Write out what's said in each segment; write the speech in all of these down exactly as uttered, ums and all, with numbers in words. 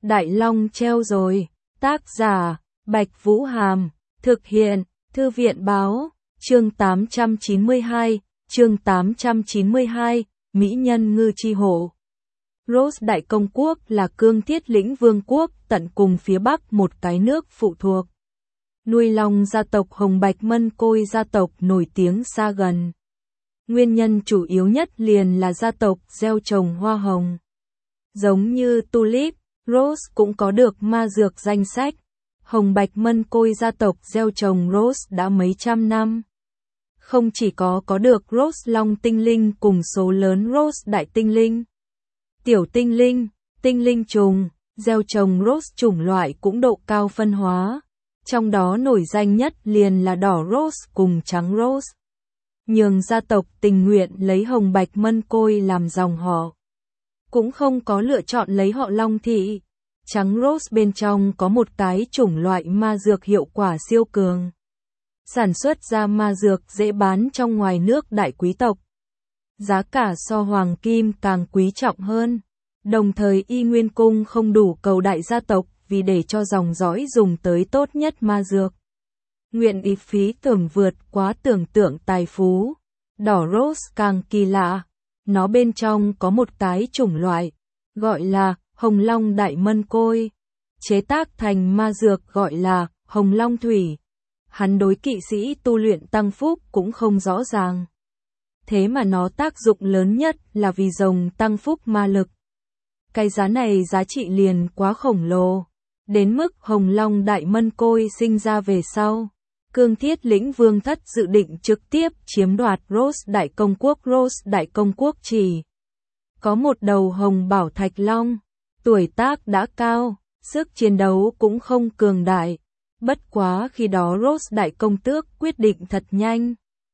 Đại Long treo rồi. Tác giả, Bạch Vũ Hàm. Thực hiện, Thư viện Báo. Chương tám trăm chín mươi hai, chương tám trăm chín mươi hai, Mỹ nhân ngư chi hổ. Rose Đại Công Quốc là cương thiết lĩnh vương quốc tận cùng phía bắc một cái nước phụ thuộc. Nuôi long gia tộc Hồng Bạch Mân Côi gia tộc nổi tiếng xa gần. Nguyên nhân chủ yếu nhất liền là gia tộc gieo trồng hoa hồng. Giống như Tulip, Rose cũng có được ma dược danh sách. Hồng Bạch Mân Côi gia tộc gieo trồng Rose đã mấy trăm năm. Không chỉ có có được Rose Long tinh linh cùng số lớn Rose Đại tinh linh, tiểu tinh linh, tinh linh trùng, gieo trồng Rose chủng loại cũng độ cao phân hóa. Trong đó nổi danh nhất liền là đỏ Rose cùng trắng Rose. Nhường gia tộc tình nguyện lấy Hồng Bạch Mân Côi làm dòng họ. Cũng không có lựa chọn lấy họ Long thị. Trắng Rose bên trong có một cái chủng loại ma dược hiệu quả siêu cường. Sản xuất ra ma dược dễ bán trong ngoài nước đại quý tộc. Giá cả so hoàng kim càng quý trọng hơn. Đồng thời Y Nguyên Cung không đủ cầu đại gia tộc vì để cho dòng dõi dùng tới tốt nhất ma dược. Nguyện ý phí tưởng vượt quá tưởng tượng tài phú. Đỏ Rose càng kỳ lạ. Nó bên trong có một cái chủng loại, gọi là Hồng Long Đại Mân Côi. Chế tác thành ma dược gọi là Hồng Long Thủy. Hắn đối kỵ sĩ tu luyện tăng phúc cũng không rõ ràng. Thế mà nó tác dụng lớn nhất là vì rồng tăng phúc ma lực. Cái giá này giá trị liền quá khổng lồ. Đến mức Hồng Long Đại Mân Côi sinh ra về sau. Cương thiết lĩnh vương thất dự định trực tiếp chiếm đoạt Rose Đại Công Quốc. Rose Đại Công Quốc chỉ có một đầu hồng bảo thạch long. Tuổi tác đã cao, sức chiến đấu cũng không cường đại. Bất quá khi đó Rose Đại Công Tước quyết định thật nhanh.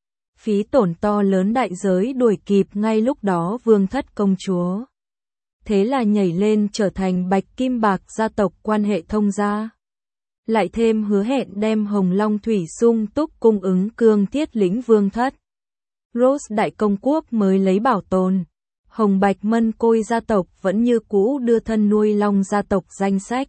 Phí tổn to lớn đại giới đuổi kịp ngay lúc đó vương thất công chúa. Thế là nhảy lên trở thành Bạch Kim Bạc gia tộc quan hệ thông gia. Lại thêm hứa hẹn đem Hồng Long Thủy sung túc cung ứng cương thiết lĩnh vương thất. Rose Đại Công Quốc mới lấy bảo tồn. Hồng Bạch Mân Côi gia tộc vẫn như cũ đưa thân nuôi long gia tộc danh sách.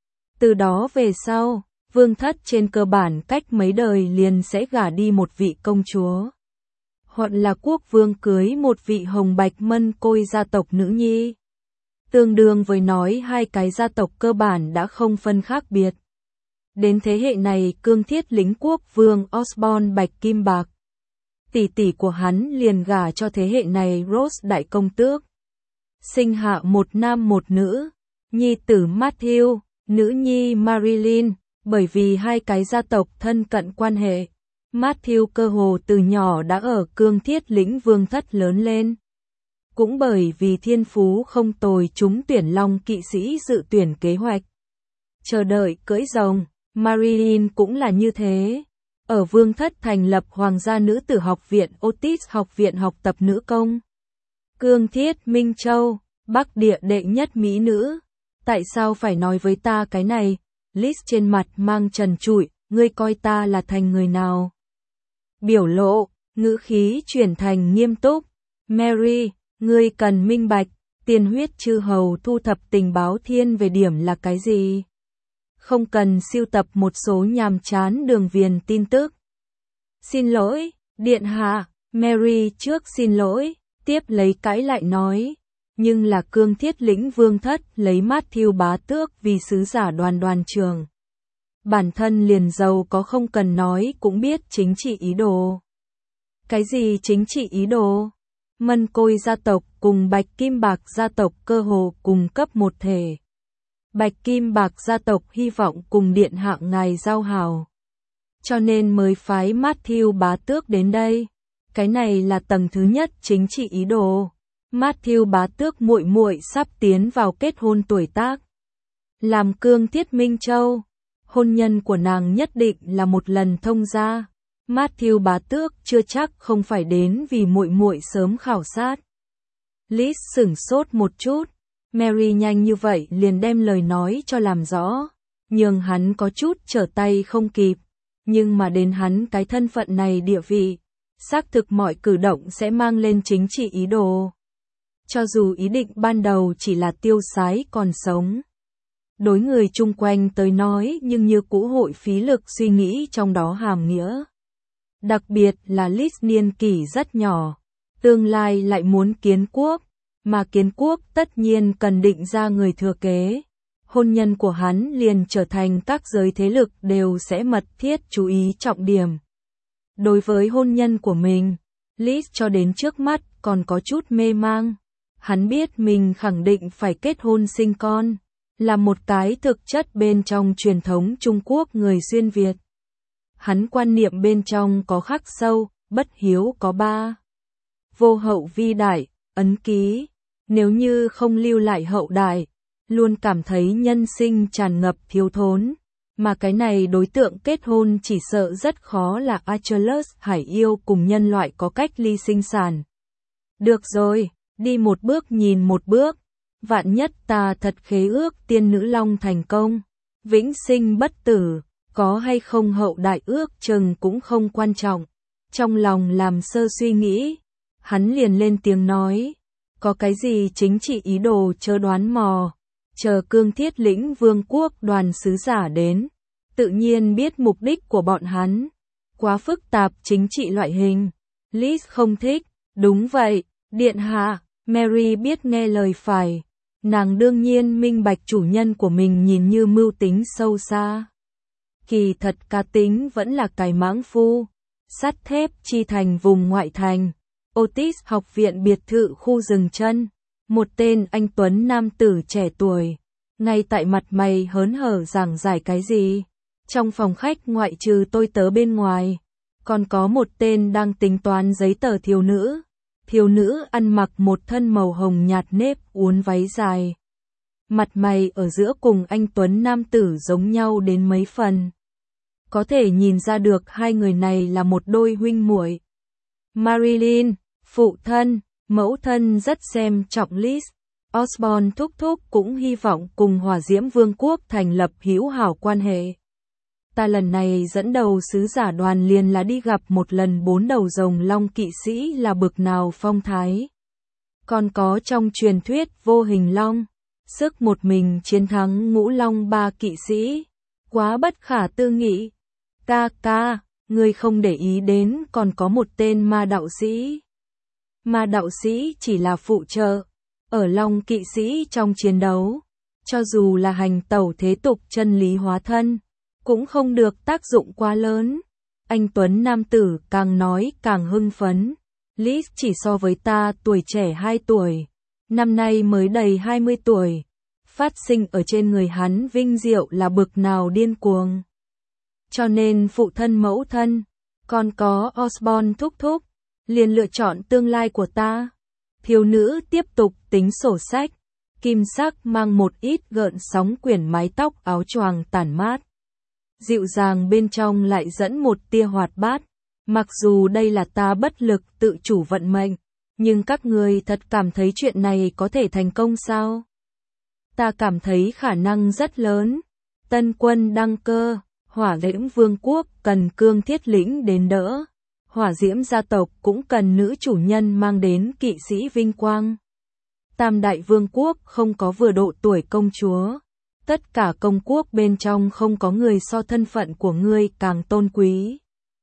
Từ đó về sau, vương thất trên cơ bản cách mấy đời liền sẽ gả đi một vị công chúa. Hoặc là quốc vương cưới một vị Hồng Bạch Mân Côi gia tộc nữ nhi. Tương đương với nói hai cái gia tộc cơ bản đã không phân khác biệt. Đến thế hệ này cương thiết lĩnh quốc vương Osborne Bạch Kim Bạc. Tỷ tỷ của hắn liền gả cho thế hệ này Rose Đại Công Tước. Sinh hạ một nam một nữ, nhi tử Matthew, nữ nhi Marilyn, bởi vì hai cái gia tộc thân cận quan hệ. Matthew cơ hồ từ nhỏ đã ở cương thiết lĩnh vương thất lớn lên. Cũng bởi vì thiên phú không tồi chúng tuyển long kỵ sĩ dự tuyển kế hoạch. Chờ đợi cưỡi rồng, Marilyn cũng là như thế. Ở vương thất thành lập Hoàng gia nữ tử học viện Otis học viện học tập nữ công. Cương thiết Minh Châu, Bắc địa đệ nhất mỹ nữ. Tại sao phải nói với ta cái này? Liz trên mặt mang trần trụi, ngươi coi ta là thành người nào? Biểu lộ, ngữ khí chuyển thành nghiêm túc. Mary, ngươi cần minh bạch, tiền huyết chư hầu thu thập tình báo thiên về điểm là cái gì? Không cần siêu tập một số nhàm chán đường viền tin tức. Xin lỗi, điện hạ, Mary trước xin lỗi, tiếp lấy cãi lại nói. Nhưng là cương thiết lĩnh vương thất lấy Matthew bá tước vì sứ giả đoàn đoàn trường. Bản thân liền giàu có không cần nói cũng biết chính trị ý đồ. Cái gì chính trị ý đồ? Mân Côi gia tộc cùng Bạch Kim Bạc gia tộc cơ hồ cùng cấp một thể. Bạch Kim Bạc gia tộc hy vọng cùng điện hạ ngài giao hảo. Cho nên mới phái Matthew bá tước đến đây. Cái này là tầng thứ nhất chính trị ý đồ. Matthew bá tước muội muội sắp tiến vào kết hôn tuổi tác. Làm cương thiết Minh Châu, hôn nhân của nàng nhất định là một lần thông gia. Matthew bá tước chưa chắc không phải đến vì muội muội sớm khảo sát. Liz sửng sốt một chút. Mary nhanh như vậy liền đem lời nói cho làm rõ, nhưng hắn có chút trở tay không kịp. Nhưng mà đến hắn cái thân phận này địa vị, xác thực mọi cử động sẽ mang lên chính trị ý đồ. Cho dù ý định ban đầu chỉ là tiêu sái còn sống. đối người chung quanh tới nói nhưng như cũ hội phí lực suy nghĩ trong đó hàm nghĩa. Đặc biệt là Liz niên kỷ rất nhỏ, tương lai lại muốn kiến quốc, mà kiến quốc tất nhiên cần định ra người thừa kế. Hôn nhân của hắn liền trở thành các giới thế lực đều sẽ mật thiết chú ý trọng điểm. Đối với hôn nhân của mình, Liz cho đến trước mắt còn có chút mê mang. Hắn biết mình khẳng định phải kết hôn sinh con, là một cái thực chất bên trong truyền thống Trung Quốc người xuyên Việt. Hắn quan niệm bên trong có khắc sâu, bất hiếu có ba. Vô hậu vi đại, ấn ký, nếu như không lưu lại hậu đại, luôn cảm thấy nhân sinh tràn ngập thiếu thốn, mà cái này đối tượng kết hôn chỉ sợ rất khó là Achilles hải yêu cùng nhân loại có cách ly sinh sản. Được rồi, đi một bước nhìn một bước, vạn nhất ta thật khế ước tiên nữ long thành công, vĩnh sinh bất tử, có hay không hậu đại ước chừng cũng không quan trọng. Trong lòng làm sơ suy nghĩ, hắn liền lên tiếng nói, có cái gì chính trị ý đồ chớ đoán mò, chờ Cương Thiết lĩnh vương quốc đoàn sứ giả đến, tự nhiên biết mục đích của bọn hắn, quá phức tạp chính trị loại hình. Liz không thích, đúng vậy, điện hạ, Mary biết nghe lời phải, nàng đương nhiên minh bạch chủ nhân của mình nhìn như mưu tính sâu xa. Kỳ thật cá tính vẫn là cái mãng phu. Sắt thép chi thành vùng ngoại thành, Otis học viện biệt thự khu rừng chân, một tên anh tuấn nam tử trẻ tuổi, ngay tại mặt mày hớn hở giảng giải cái gì. Trong phòng khách ngoại trừ tôi tớ bên ngoài, còn có một tên đang tính toán giấy tờ thiếu nữ. Thiếu nữ ăn mặc một thân màu hồng nhạt nếp uốn váy dài. Mặt mày ở giữa cùng anh tuấn nam tử giống nhau đến mấy phần. Có thể nhìn ra được hai người này là một đôi huynh muội. Marilyn, phụ thân, mẫu thân rất xem trọng Liz. Osborn thúc thúc cũng hy vọng cùng Hỏa Diễm Vương quốc thành lập hữu hảo quan hệ. Ta lần này dẫn đầu sứ giả đoàn liền là đi gặp một lần bốn đầu rồng long kỵ sĩ là bực nào phong thái. Còn có trong truyền thuyết vô hình long, sức một mình chiến thắng ngũ long ba kỵ sĩ. Quá bất khả tư nghị. Ca ca, người không để ý đến còn có một tên ma đạo sĩ. Ma đạo sĩ chỉ là phụ trợ, ở long kỵ sĩ trong chiến đấu, cho dù là hành tẩu thế tục chân lý hóa thân, cũng không được tác dụng quá lớn. Anh tuấn nam tử càng nói càng hưng phấn. Liz chỉ so với ta tuổi trẻ hai tuổi, năm nay mới đầy hai mươi tuổi. Phát sinh ở trên người hắn vinh diệu là bực nào điên cuồng. Cho nên phụ thân mẫu thân, còn có Osborn thúc thúc, liền lựa chọn tương lai của ta. Thiếu nữ tiếp tục tính sổ sách, kim sắc mang một ít gợn sóng quyển mái tóc áo choàng tản mát. Dịu dàng bên trong lại dẫn một tia hoạt bát. Mặc dù đây là ta bất lực tự chủ vận mệnh, nhưng các người thật cảm thấy chuyện này có thể thành công sao? Ta cảm thấy khả năng rất lớn. Tân quân đăng cơ, Hỏa Diễm Vương quốc cần Cương Thiết lĩnh đến đỡ. Hỏa Diễm gia tộc cũng cần nữ chủ nhân mang đến kỵ sĩ vinh quang. Tam đại vương quốc không có vừa độ tuổi công chúa. Tất cả công quốc bên trong không có người so thân phận của ngươi càng tôn quý.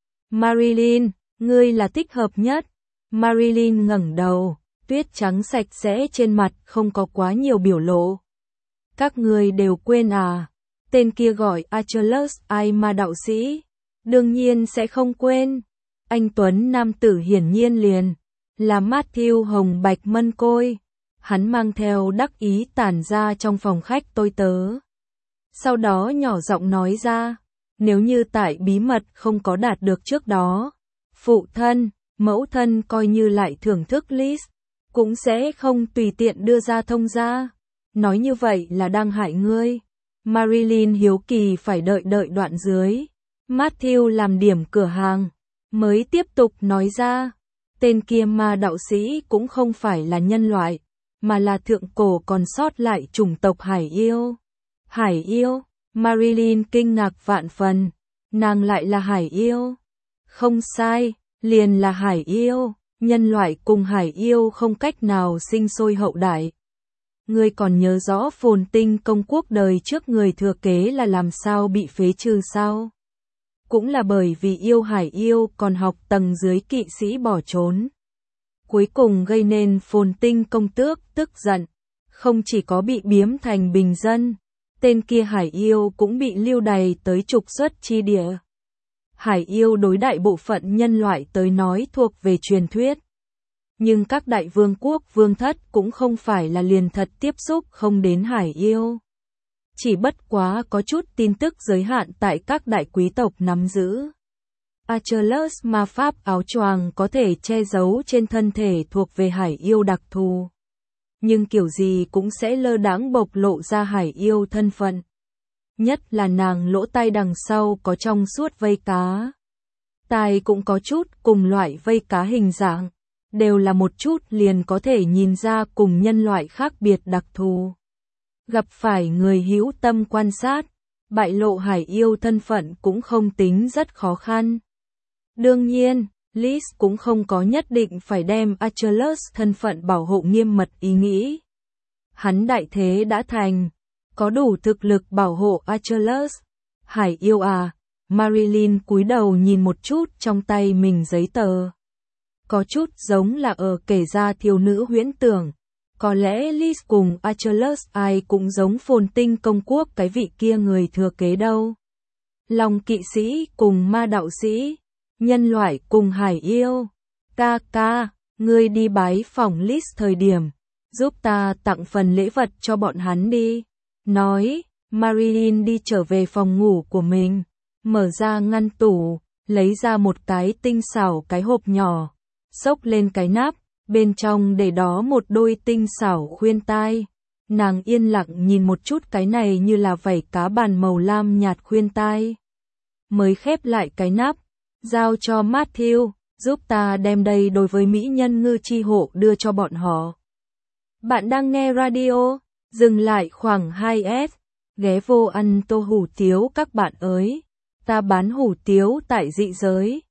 Marilyn, ngươi là thích hợp nhất. Marilyn ngẩng đầu, tuyết trắng sạch sẽ trên mặt không có quá nhiều biểu lộ. Các ngươi đều quên à? Tên kia gọi Achilles ai ma đạo sĩ. Đương nhiên sẽ không quên. Anh tuấn nam tử hiển nhiên liền là Matthew hồng bạch mân côi. Hắn mang theo đắc ý tản ra trong phòng khách tôi tớ. Sau đó nhỏ giọng nói ra, nếu như tại bí mật không có đạt được trước đó, phụ thân, mẫu thân coi như lại thưởng thức Liz, cũng sẽ không tùy tiện đưa ra thông ra. Nói như vậy là đang hại ngươi. Marilyn hiếu kỳ phải đợi đợi đoạn dưới. Matthew làm điểm cửa hàng, mới tiếp tục nói ra, tên kia ma đạo sĩ cũng không phải là nhân loại, mà là thượng cổ còn sót lại chủng tộc hải yêu. Hải yêu? Marilyn kinh ngạc vạn phần, nàng lại là hải yêu. Không sai, liền là hải yêu, nhân loại cùng hải yêu không cách nào sinh sôi hậu đại. Ngươi còn nhớ rõ Phồn Tinh công quốc đời trước người thừa kế là làm sao bị phế trừ sao? Cũng là bởi vì yêu hải yêu còn học tầng dưới kỵ sĩ bỏ trốn. Cuối cùng gây nên Phồn Tinh công tước tức giận, không chỉ có bị biếm thành bình dân, tên kia hải yêu cũng bị lưu đày tới trục xuất chi địa. Hải yêu đối đại bộ phận nhân loại tới nói thuộc về truyền thuyết. Nhưng các đại vương quốc vương thất cũng không phải là liền thật tiếp xúc không đến hải yêu. Chỉ bất quá có chút tin tức giới hạn tại các đại quý tộc nắm giữ. Achilles ma pháp áo choàng có thể che giấu trên thân thể thuộc về hải yêu đặc thù. Nhưng kiểu gì cũng sẽ lơ đãng bộc lộ ra hải yêu thân phận. Nhất là nàng lỗ tai đằng sau có trong suốt vây cá. Tai cũng có chút cùng loại vây cá hình dạng, đều là một chút liền có thể nhìn ra cùng nhân loại khác biệt đặc thù. Gặp phải người hữu tâm quan sát, bại lộ hải yêu thân phận cũng không tính rất khó khăn. Đương nhiên, Liz cũng không có nhất định phải đem Achilles thân phận bảo hộ nghiêm mật ý nghĩ. Hắn đại thế đã thành, có đủ thực lực bảo hộ Achilles. Hải yêu à, Marilyn cúi đầu nhìn một chút trong tay mình giấy tờ. Có chút giống là ở kể ra thiếu nữ huyễn tưởng. Có lẽ Liz cùng Achilles ai cũng giống Phồn Tinh công quốc cái vị kia người thừa kế đâu. Long kỵ sĩ cùng ma đạo sĩ, nhân loại cùng hải yêu. Ca ca, ngươi đi bái phòng Liz thời điểm, giúp ta tặng phần lễ vật cho bọn hắn đi. Nói, Marilyn đi trở về phòng ngủ của mình, mở ra ngăn tủ, lấy ra một cái tinh xảo cái hộp nhỏ, xốc lên cái nắp, bên trong để đó một đôi tinh xảo khuyên tai. Nàng yên lặng nhìn một chút cái này như là vảy cá bàn màu lam nhạt khuyên tai. Mới khép lại cái nắp, giao cho Matthew, giúp ta đem đây đối với mỹ nhân ngư chi hộ đưa cho bọn họ. Bạn đang nghe radio, dừng lại khoảng hai S, ghé vô ăn tô hủ tiếu các bạn ơi. Ta bán hủ tiếu tại dị giới.